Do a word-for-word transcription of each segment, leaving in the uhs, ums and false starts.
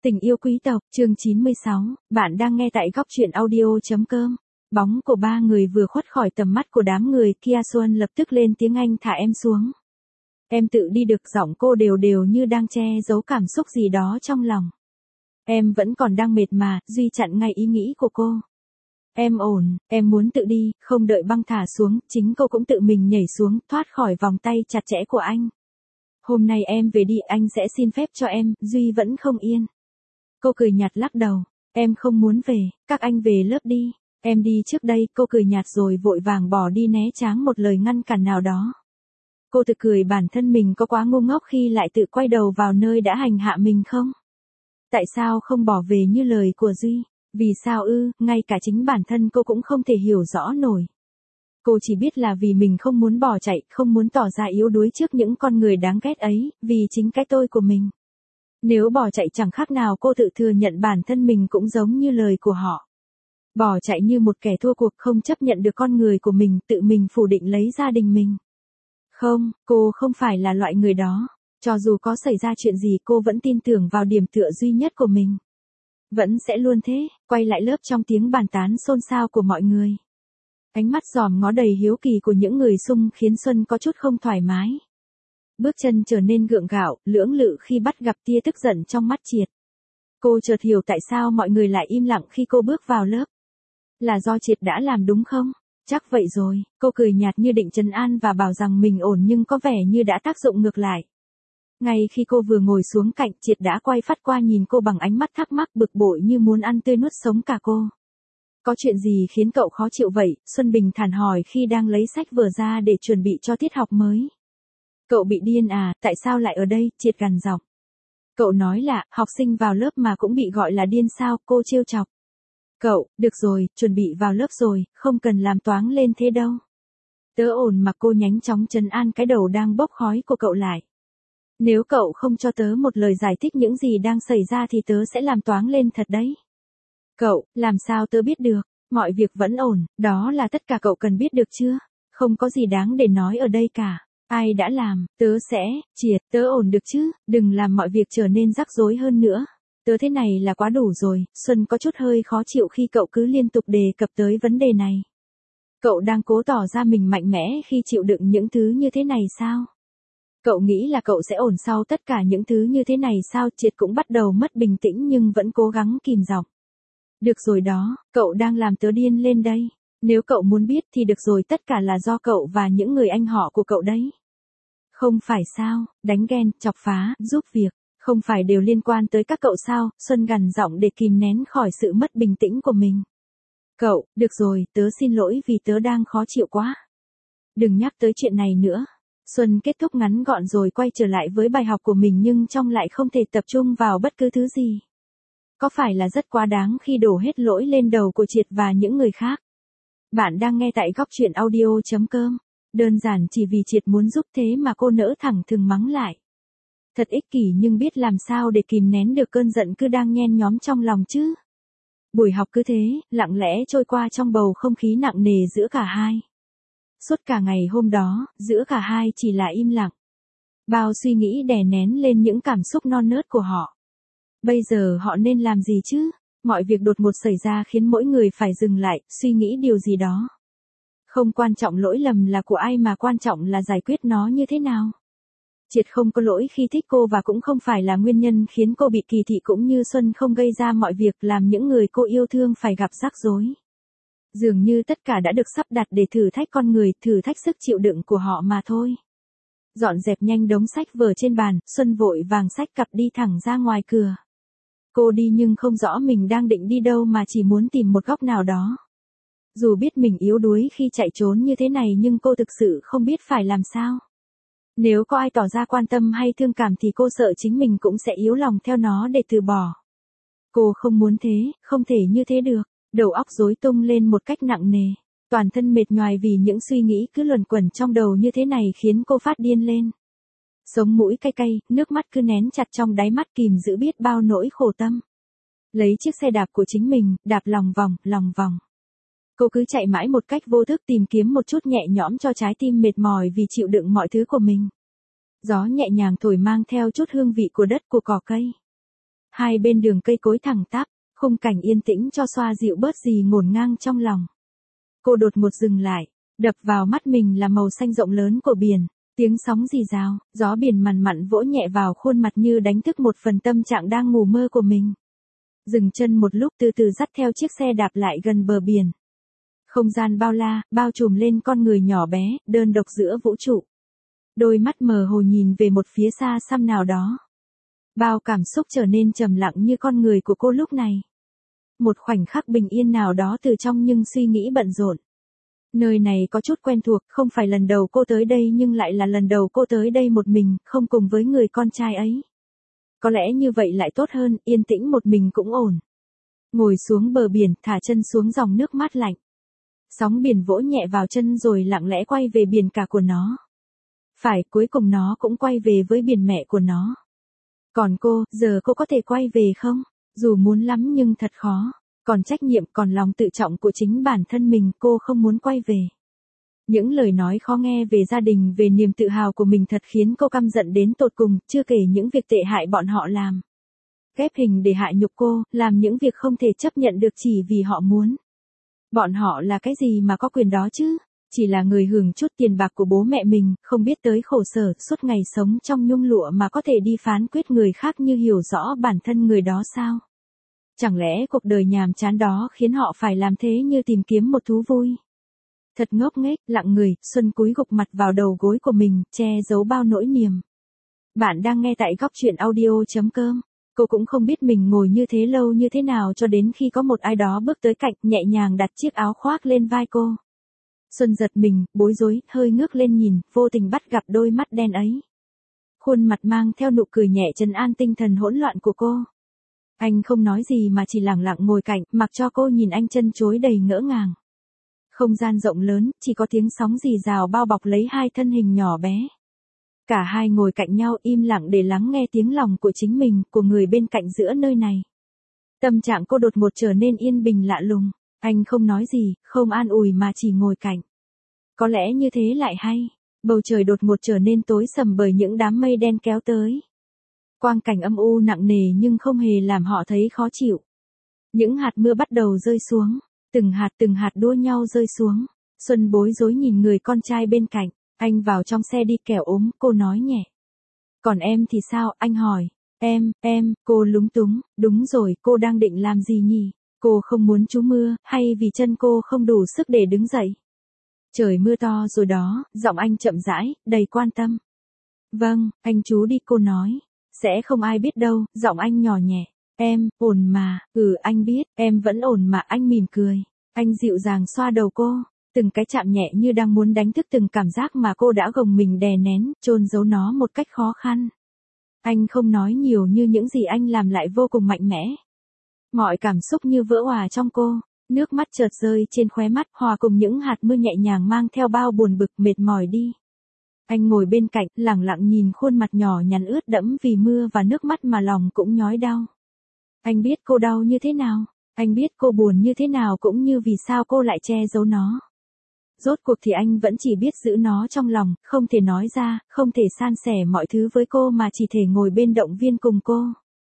Tình yêu quý tộc, chương chín mươi sáu, bạn đang nghe tại góc truyện audio.com. Bóng của ba người vừa khuất khỏi tầm mắt của đám người kia, Xuân lập tức lên tiếng, anh thả em xuống. Em tự đi được, giọng cô đều đều như đang che giấu cảm xúc gì đó trong lòng. Em vẫn còn đang mệt mà, Duy chặn ngay ý nghĩ của cô. Em ổn, em muốn tự đi, không đợi băng thả xuống, chính cô cũng tự mình nhảy xuống, thoát khỏi vòng tay chặt chẽ của anh. Hôm nay em về đi, anh sẽ xin phép cho em, Duy vẫn không yên. Cô cười nhạt lắc đầu, em không muốn về, các anh về lớp đi, em đi trước đây, cô cười nhạt rồi vội vàng bỏ đi né tránh một lời ngăn cản nào đó. Cô tự cười bản thân mình có quá ngu ngốc khi lại tự quay đầu vào nơi đã hành hạ mình không? Tại sao không bỏ về như lời của Duy? Vì sao ư, ngay cả chính bản thân cô cũng không thể hiểu rõ nổi. Cô chỉ biết là vì mình không muốn bỏ chạy, không muốn tỏ ra yếu đuối trước những con người đáng ghét ấy, vì chính cái tôi của mình. Nếu bỏ chạy chẳng khác nào cô tự thừa nhận bản thân mình cũng giống như lời của họ. Bỏ chạy như một kẻ thua cuộc, không chấp nhận được con người của mình, tự mình phủ định lấy gia đình mình. Không, cô không phải là loại người đó. Cho dù có xảy ra chuyện gì cô vẫn tin tưởng vào điểm tựa duy nhất của mình. Vẫn sẽ luôn thế, quay lại lớp trong tiếng bàn tán xôn xao của mọi người. Ánh mắt dòm ngó đầy hiếu kỳ của những người xung khiến Xuân có chút không thoải mái. Bước chân trở nên gượng gạo, lưỡng lự khi bắt gặp tia tức giận trong mắt Triệt. Cô chợt hiểu tại sao mọi người lại im lặng khi cô bước vào lớp. Là do Triệt đã làm đúng không? Chắc vậy rồi, cô cười nhạt như định trấn an và bảo rằng mình ổn, nhưng có vẻ như đã tác dụng ngược lại. Ngay khi cô vừa ngồi xuống cạnh, Triệt đã quay phát qua nhìn cô bằng ánh mắt thắc mắc, bực bội như muốn ăn tươi nuốt sống cả cô. Có chuyện gì khiến cậu khó chịu vậy? Xuân bình thản hỏi khi đang lấy sách vở ra để chuẩn bị cho tiết học mới. Cậu bị điên à, tại sao lại ở đây? Triệt gằn giọng. Cậu nói là, học sinh vào lớp mà cũng bị gọi là điên sao? Cô trêu chọc. Cậu, được rồi, chuẩn bị vào lớp rồi, không cần làm toáng lên thế đâu. Tớ ổn mà, cô nhanh chóng trấn an cái đầu đang bốc khói của cậu lại. Nếu cậu không cho tớ một lời giải thích những gì đang xảy ra thì tớ sẽ làm toáng lên thật đấy. Cậu, làm sao tớ biết được, mọi việc vẫn ổn, đó là tất cả cậu cần biết được chưa? Không có gì đáng để nói ở đây cả. Ai đã làm, tớ sẽ, Triệt, tớ ổn được chứ, đừng làm mọi việc trở nên rắc rối hơn nữa. Tớ thế này là quá đủ rồi. Xuân có chút hơi khó chịu khi cậu cứ liên tục đề cập tới vấn đề này. Cậu đang cố tỏ ra mình mạnh mẽ khi chịu đựng những thứ như thế này sao? Cậu nghĩ là cậu sẽ ổn sau tất cả những thứ như thế này sao? Triệt cũng bắt đầu mất bình tĩnh nhưng vẫn cố gắng kìm giọng. Được rồi đó, cậu đang làm tớ điên lên đây. Nếu cậu muốn biết thì được rồi, tất cả là do cậu và những người anh họ của cậu đấy. Không phải sao, đánh ghen, chọc phá, giúp việc, không phải đều liên quan tới các cậu sao? Xuân gằn giọng để kìm nén khỏi sự mất bình tĩnh của mình. Cậu, được rồi, tớ xin lỗi vì tớ đang khó chịu quá. Đừng nhắc tới chuyện này nữa. Xuân kết thúc ngắn gọn rồi quay trở lại với bài học của mình, nhưng trong lại không thể tập trung vào bất cứ thứ gì. Có phải là rất quá đáng khi đổ hết lỗi lên đầu của Triệt và những người khác? Bạn đang nghe tại góc truyện audio.com. Đơn giản chỉ vì Triệt muốn giúp thế mà cô nỡ thẳng thừng mắng lại. Thật ích kỷ, nhưng biết làm sao để kìm nén được cơn giận cứ đang nhen nhóm trong lòng chứ. Buổi học cứ thế, lặng lẽ trôi qua trong bầu không khí nặng nề giữa cả hai. Suốt cả ngày hôm đó, giữa cả hai chỉ là im lặng. Bao suy nghĩ đè nén lên những cảm xúc non nớt của họ. Bây giờ họ nên làm gì chứ? Mọi việc đột ngột xảy ra khiến mỗi người phải dừng lại, suy nghĩ điều gì đó. Không quan trọng lỗi lầm là của ai, mà quan trọng là giải quyết nó như thế nào. Triệt không có lỗi khi thích cô và cũng không phải là nguyên nhân khiến cô bị kỳ thị, cũng như Xuân không gây ra mọi việc làm những người cô yêu thương phải gặp rắc rối. Dường như tất cả đã được sắp đặt để thử thách con người, thử thách sức chịu đựng của họ mà thôi. Dọn dẹp nhanh đống sách vở trên bàn, Xuân vội vàng xách cặp đi thẳng ra ngoài cửa. Cô đi nhưng không rõ mình đang định đi đâu, mà chỉ muốn tìm một góc nào đó. Dù biết mình yếu đuối khi chạy trốn như thế này, nhưng cô thực sự không biết phải làm sao. Nếu có ai tỏ ra quan tâm hay thương cảm thì cô sợ chính mình cũng sẽ yếu lòng theo nó để từ bỏ. Cô không muốn thế, không thể như thế được. Đầu óc rối tung lên một cách nặng nề. Toàn thân mệt nhoài vì những suy nghĩ cứ luẩn quẩn trong đầu như thế này khiến cô phát điên lên. Sống mũi cay cay, nước mắt cứ nén chặt trong đáy mắt, kìm giữ biết bao nỗi khổ tâm. Lấy chiếc xe đạp của chính mình, đạp lòng vòng, lòng vòng. Cô cứ chạy mãi một cách vô thức, tìm kiếm một chút nhẹ nhõm cho trái tim mệt mỏi vì chịu đựng mọi thứ của mình. Gió nhẹ nhàng thổi mang theo chút hương vị của đất, của cỏ cây. Hai bên đường cây cối thẳng tắp, khung cảnh yên tĩnh cho xoa dịu bớt gì ngổn ngang trong lòng. Cô đột một dừng lại, đập vào mắt mình là màu xanh rộng lớn của biển, tiếng sóng rì rào, gió biển mằn mặn vỗ nhẹ vào khuôn mặt như đánh thức một phần tâm trạng đang ngủ mơ của mình. Dừng chân một lúc từ từ dắt theo chiếc xe đạp lại gần bờ biển. Không gian bao la, bao trùm lên con người nhỏ bé, đơn độc giữa vũ trụ. Đôi mắt mờ hồ nhìn về một phía xa xăm nào đó. Bao cảm xúc trở nên trầm lặng như con người của cô lúc này. Một khoảnh khắc bình yên nào đó từ trong nhưng suy nghĩ bận rộn. Nơi này có chút quen thuộc, không phải lần đầu cô tới đây nhưng lại là lần đầu cô tới đây một mình, không cùng với người con trai ấy. Có lẽ như vậy lại tốt hơn, yên tĩnh một mình cũng ổn. Ngồi xuống bờ biển, thả chân xuống dòng nước mát lạnh. Sóng biển vỗ nhẹ vào chân rồi lặng lẽ quay về biển cả của nó. Phải, cuối cùng nó cũng quay về với biển mẹ của nó. Còn cô, giờ cô có thể quay về không? Dù muốn lắm nhưng thật khó. Còn trách nhiệm, còn lòng tự trọng của chính bản thân mình, cô không muốn quay về. Những lời nói khó nghe về gia đình, về niềm tự hào của mình thật khiến cô căm giận đến tột cùng, chưa kể những việc tệ hại bọn họ làm. Ghép hình để hạ nhục cô, làm những việc không thể chấp nhận được chỉ vì họ muốn. Bọn họ là cái gì mà có quyền đó chứ? Chỉ là người hưởng chút tiền bạc của bố mẹ mình, không biết tới khổ sở, suốt ngày sống trong nhung lụa mà có thể đi phán quyết người khác như hiểu rõ bản thân người đó sao? Chẳng lẽ cuộc đời nhàm chán đó khiến họ phải làm thế như tìm kiếm một thú vui? Thật ngốc nghếch, lặng người, Xuân cúi gục mặt vào đầu gối của mình, che giấu bao nỗi niềm. Bạn đang nghe tại góc truyện audio.com. Cô cũng không biết mình ngồi như thế lâu như thế nào cho đến khi có một ai đó bước tới cạnh, nhẹ nhàng đặt chiếc áo khoác lên vai cô. Xuân giật mình, bối rối, hơi ngước lên nhìn, vô tình bắt gặp đôi mắt đen ấy. Khuôn mặt mang theo nụ cười nhẹ trấn an tinh thần hỗn loạn của cô. Anh không nói gì mà chỉ lặng lặng ngồi cạnh, mặc cho cô nhìn anh chân chối đầy ngỡ ngàng. Không gian rộng lớn, chỉ có tiếng sóng rì rào bao bọc lấy hai thân hình nhỏ bé. Cả hai ngồi cạnh nhau im lặng để lắng nghe tiếng lòng của chính mình, của người bên cạnh giữa nơi này. Tâm trạng cô đột ngột trở nên yên bình lạ lùng. Anh không nói gì, không an ủi mà chỉ ngồi cạnh. Có lẽ như thế lại hay. Bầu trời đột ngột trở nên tối sầm bởi những đám mây đen kéo tới. Quang cảnh âm u nặng nề nhưng không hề làm họ thấy khó chịu. Những hạt mưa bắt đầu rơi xuống. Từng hạt từng hạt đua nhau rơi xuống. Xuân bối rối nhìn người con trai bên cạnh. Anh vào trong xe đi kẻo ốm, cô nói nhẹ. Còn em thì sao, anh hỏi. Em, em, cô lúng túng. Đúng rồi, cô đang định làm gì nhỉ? Cô không muốn trú mưa, hay vì chân cô không đủ sức để đứng dậy? Trời mưa to rồi đó, giọng anh chậm rãi, đầy quan tâm. Vâng, anh chú đi, cô nói. Sẽ không ai biết đâu, giọng anh nhỏ nhẹ. Em, ổn mà, ừ anh biết, em vẫn ổn mà, anh mỉm cười. Anh dịu dàng xoa đầu cô, từng cái chạm nhẹ như đang muốn đánh thức từng cảm giác mà cô đã gồng mình đè nén, chôn giấu nó một cách khó khăn. Anh không nói nhiều như những gì anh làm lại vô cùng mạnh mẽ. Mọi cảm xúc như vỡ òa trong cô, nước mắt chợt rơi trên khóe mắt hòa cùng những hạt mưa nhẹ nhàng mang theo bao buồn bực mệt mỏi đi. Anh ngồi bên cạnh, lặng lặng nhìn khuôn mặt nhỏ nhắn ướt đẫm vì mưa và nước mắt mà lòng cũng nhói đau. Anh biết cô đau như thế nào, anh biết cô buồn như thế nào cũng như vì sao cô lại che giấu nó. Rốt cuộc thì anh vẫn chỉ biết giữ nó trong lòng, không thể nói ra, không thể san sẻ mọi thứ với cô mà chỉ thể ngồi bên động viên cùng cô.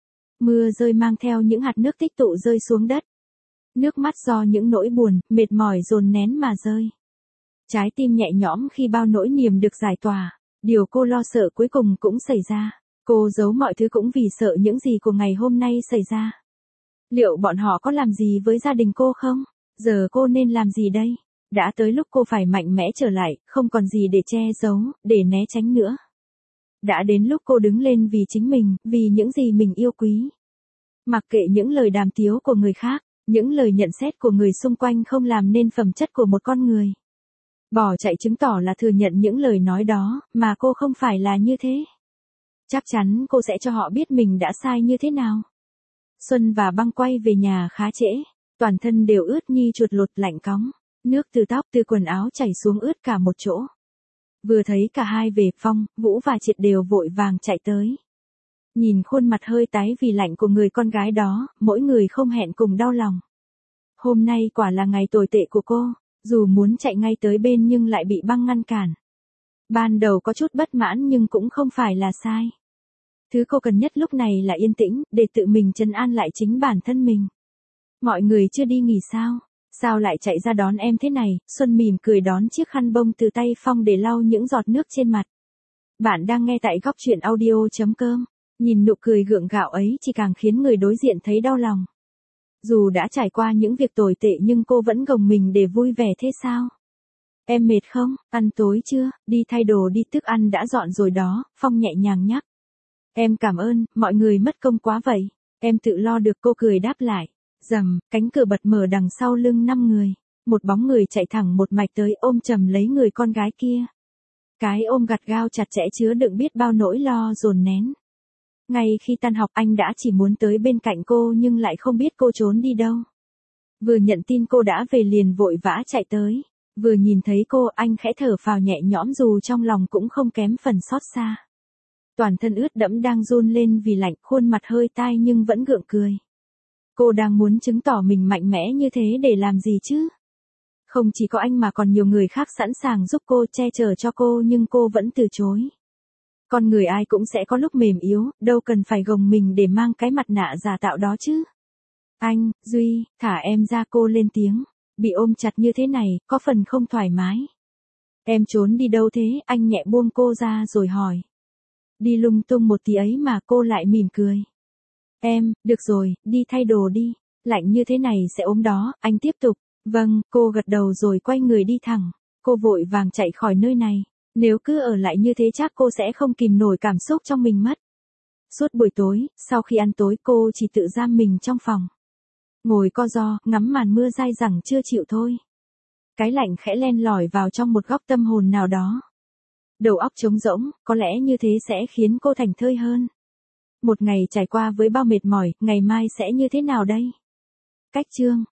Mưa rơi mang theo những hạt nước tích tụ rơi xuống đất. Nước mắt do những nỗi buồn, mệt mỏi dồn nén mà rơi. Trái tim nhẹ nhõm khi bao nỗi niềm được giải tỏa. Điều cô lo sợ cuối cùng cũng xảy ra. Cô giấu mọi thứ cũng vì sợ những gì của ngày hôm nay xảy ra. Liệu bọn họ có làm gì với gia đình cô không? Giờ cô nên làm gì đây? Đã tới lúc cô phải mạnh mẽ trở lại, không còn gì để che giấu, để né tránh nữa. Đã đến lúc cô đứng lên vì chính mình, vì những gì mình yêu quý. Mặc kệ những lời đàm tiếu của người khác, những lời nhận xét của người xung quanh không làm nên phẩm chất của một con người. Bỏ chạy chứng tỏ là thừa nhận những lời nói đó, mà cô không phải là như thế. Chắc chắn cô sẽ cho họ biết mình đã sai như thế nào. Xuân và Băng quay về nhà khá trễ, toàn thân đều ướt như chuột lột lạnh cóng, nước từ tóc từ quần áo chảy xuống ướt cả một chỗ. Vừa thấy cả hai về, Phong, Vũ và Triệt đều vội vàng chạy tới. Nhìn khuôn mặt hơi tái vì lạnh của người con gái đó, mỗi người không hẹn cùng đau lòng. Hôm nay quả là ngày tồi tệ của cô, dù muốn chạy ngay tới bên nhưng lại bị Băng ngăn cản. Ban đầu có chút bất mãn nhưng cũng không phải là sai. Thứ cô cần nhất lúc này là yên tĩnh, để tự mình trấn an lại chính bản thân mình. Mọi người chưa đi nghỉ sao? Sao lại chạy ra đón em thế này? Xuân mỉm cười đón chiếc khăn bông từ tay Phong để lau những giọt nước trên mặt. Bạn đang nghe tại góc truyện audio.com. Nhìn nụ cười gượng gạo ấy chỉ càng khiến người đối diện thấy đau lòng. Dù đã trải qua những việc tồi tệ nhưng cô vẫn gồng mình để vui vẻ thế sao? Em mệt không? Ăn tối chưa? Đi thay đồ đi, thức ăn đã dọn rồi đó, Phong nhẹ nhàng nhắc. Em cảm ơn, mọi người mất công quá vậy. Em tự lo được, cô cười đáp lại. Rầm, cánh cửa bật mở đằng sau lưng năm người. Một bóng người chạy thẳng một mạch tới ôm chầm lấy người con gái kia. Cái ôm gắt gao chặt chẽ chứa đựng biết bao nỗi lo dồn nén. Ngay khi tan học anh đã chỉ muốn tới bên cạnh cô nhưng lại không biết cô trốn đi đâu. Vừa nhận tin cô đã về liền vội vã chạy tới. Vừa nhìn thấy cô anh khẽ thở phào nhẹ nhõm dù trong lòng cũng không kém phần xót xa. Toàn thân ướt đẫm đang run lên vì lạnh, khuôn mặt hơi tai nhưng vẫn gượng cười. Cô đang muốn chứng tỏ mình mạnh mẽ như thế để làm gì chứ? Không chỉ có anh mà còn nhiều người khác sẵn sàng giúp cô, che chở cho cô nhưng cô vẫn từ chối. Con người ai cũng sẽ có lúc mềm yếu, đâu cần phải gồng mình để mang cái mặt nạ giả tạo đó chứ. Anh, Duy, thả em ra, cô lên tiếng. Bị ôm chặt như thế này, có phần không thoải mái. Em trốn đi đâu thế? Anh nhẹ buông cô ra rồi hỏi. Đi lung tung một tí ấy mà, cô lại mỉm cười. Em, được rồi, đi thay đồ đi. Lạnh như thế này sẽ ốm đó, anh tiếp tục. Vâng, cô gật đầu rồi quay người đi thẳng. Cô vội vàng chạy khỏi nơi này. Nếu cứ ở lại như thế chắc cô sẽ không kìm nổi cảm xúc trong mình mất. Suốt buổi tối, sau khi ăn tối cô chỉ tự giam mình trong phòng. Ngồi co ro, ngắm màn mưa dai dẳng chưa chịu thôi. Cái lạnh khẽ len lỏi vào trong một góc tâm hồn nào đó. Đầu óc trống rỗng, có lẽ như thế sẽ khiến cô thảnh thơi hơn. Một ngày trải qua với bao mệt mỏi, ngày mai sẽ như thế nào đây? Cách chương